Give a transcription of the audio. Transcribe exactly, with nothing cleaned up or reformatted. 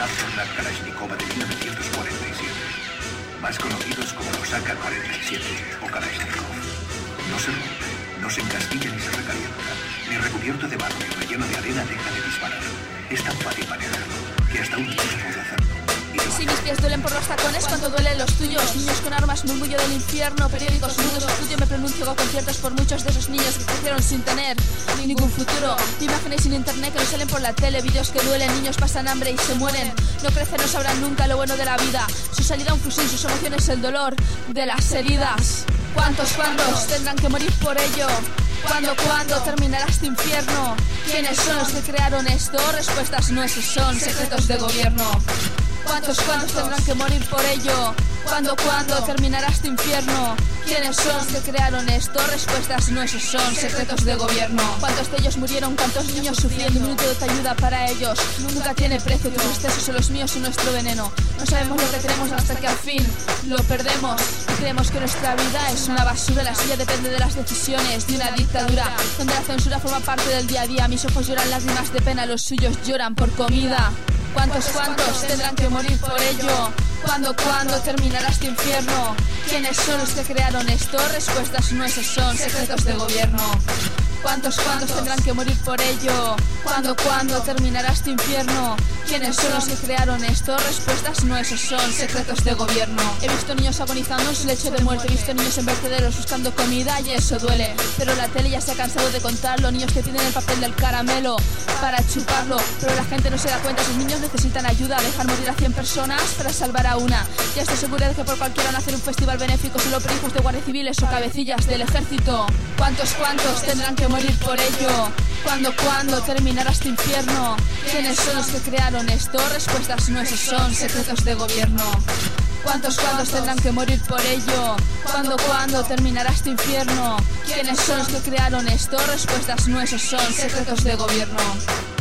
Avtornak Kalashnikova de mil novecientos cuarenta y siete, más conocidos como los A K cuarenta y siete o Kalashnikov. No se rompe, no se encastilla ni se recalienta, ni recubierto de barro ni relleno de arena deja de disparar. Es tan fácil manejarlo que hasta un niño puede hacerlo. Si mis pies duelen por los tacones, cuánto duelen los tuyos. Niños con armas, murmullo del infierno. Periódicos mudos, estudio, me pronuncio con conciertos por muchos de esos niños que crecieron sin tener ningún futuro. Imágenes sin internet que no salen por la tele. Vídeos que duelen, niños pasan hambre y se mueren. No crecen, no sabrán nunca lo bueno de la vida. Su salida un fusil, sus emociones el dolor de las heridas. ¿Cuántos, cuántos tendrán que morir por ello? ¿Cuándo, cuándo terminará este infierno? ¿Quiénes son los que crearon esto? Respuestas no, esos son secretos de gobierno. ¿Cuántos, cuántos tendrán que morir por ello? ¿Cuándo, cuándo terminará este infierno? ¿Quiénes son los que crearon esto? Respuestas no, esos son secretos de gobierno. ¿Cuántos de ellos murieron? ¿Cuántos niños sufriendo? Un minuto de ayuda para ellos nunca tiene precio. Tus excesos son los míos y nuestro veneno. No sabemos lo que tenemos hasta que al fin lo perdemos. Creemos que nuestra vida es una basura. La suya depende de las decisiones de una dictadura donde la censura forma parte del día a día. Mis ojos lloran lágrimas de pena, los suyos lloran por comida. ¿Cuántos, cuántos tendrán que morir por ello? ¿Cuándo, cuándo terminará este infierno? ¿Quiénes son los que crearon esto? Respuestas no, esos son secretos de gobierno. ¿Cuántos, cuántos tendrán que morir por ello? ¿Cuándo, cuándo terminará este infierno? ¿Quiénes son los que crearon esto? Respuestas no, esos son secretos de gobierno. He visto niños agonizando en su lecho de muerte. He visto niños en vertederos buscando comida y eso duele. Pero la tele ya se ha cansado de contarlo. Niños que tienen el papel del caramelo para chuparlo. Pero la gente no se da cuenta, sus niños necesitan ayuda. Dejan morir a cien personas para salvar a una. Ya estoy segura de que por cualquiera van a hacer un festival benéfico solo por hijos de guardias civiles o cabecillas del ejército. ¿Cuántos, cuántos tendrán que morir por ello? ¿Cuándo, cuándo terminará este infierno? ¿Quiénes son los que crearon esto? Respuestas no, esos son secretos de gobierno. ¿Cuántos, cuántos tendrán que morir por ello? ¿Cuándo, cuándo terminará este infierno? ¿Quiénes son los que crearon esto? Respuestas no, esos son secretos de gobierno.